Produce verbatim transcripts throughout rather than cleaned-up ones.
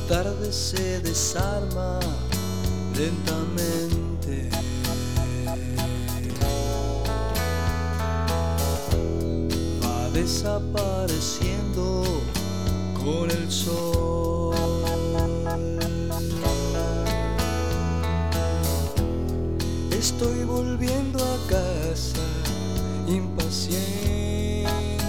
tarde se desarma lentamente. Va desapareciendo con el sol. Estoy volviendo a casa impaciente.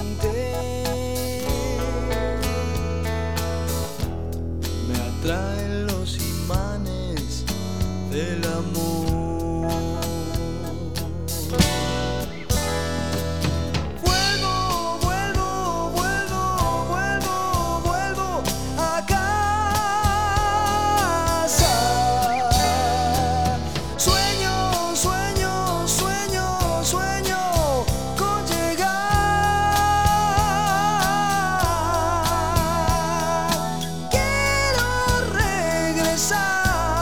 Me atraen los imanes del amor. Vuelvo, vuelvo, vuelvo, vuelvo, vuelvo a casa. Sueño, sueño, sueño, sueño con llegar. Quiero regresar.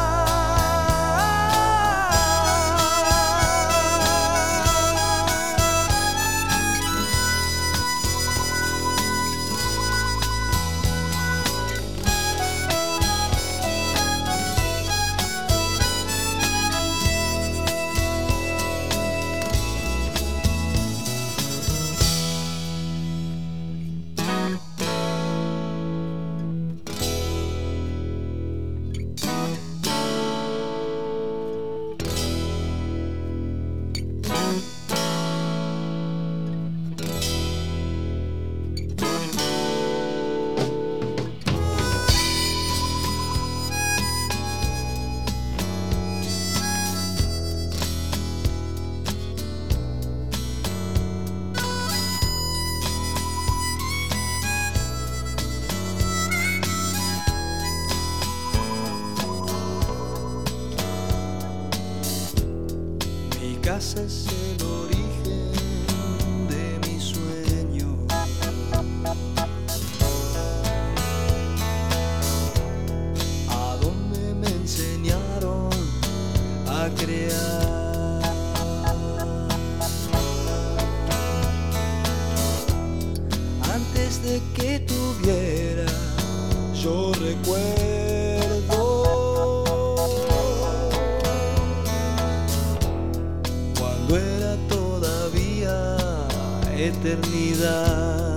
Mi casa es el origen de mi sueño. A donde me enseñaron a crear. Antes de que tuviera yo recuerdo, cuando era todavía eternidad.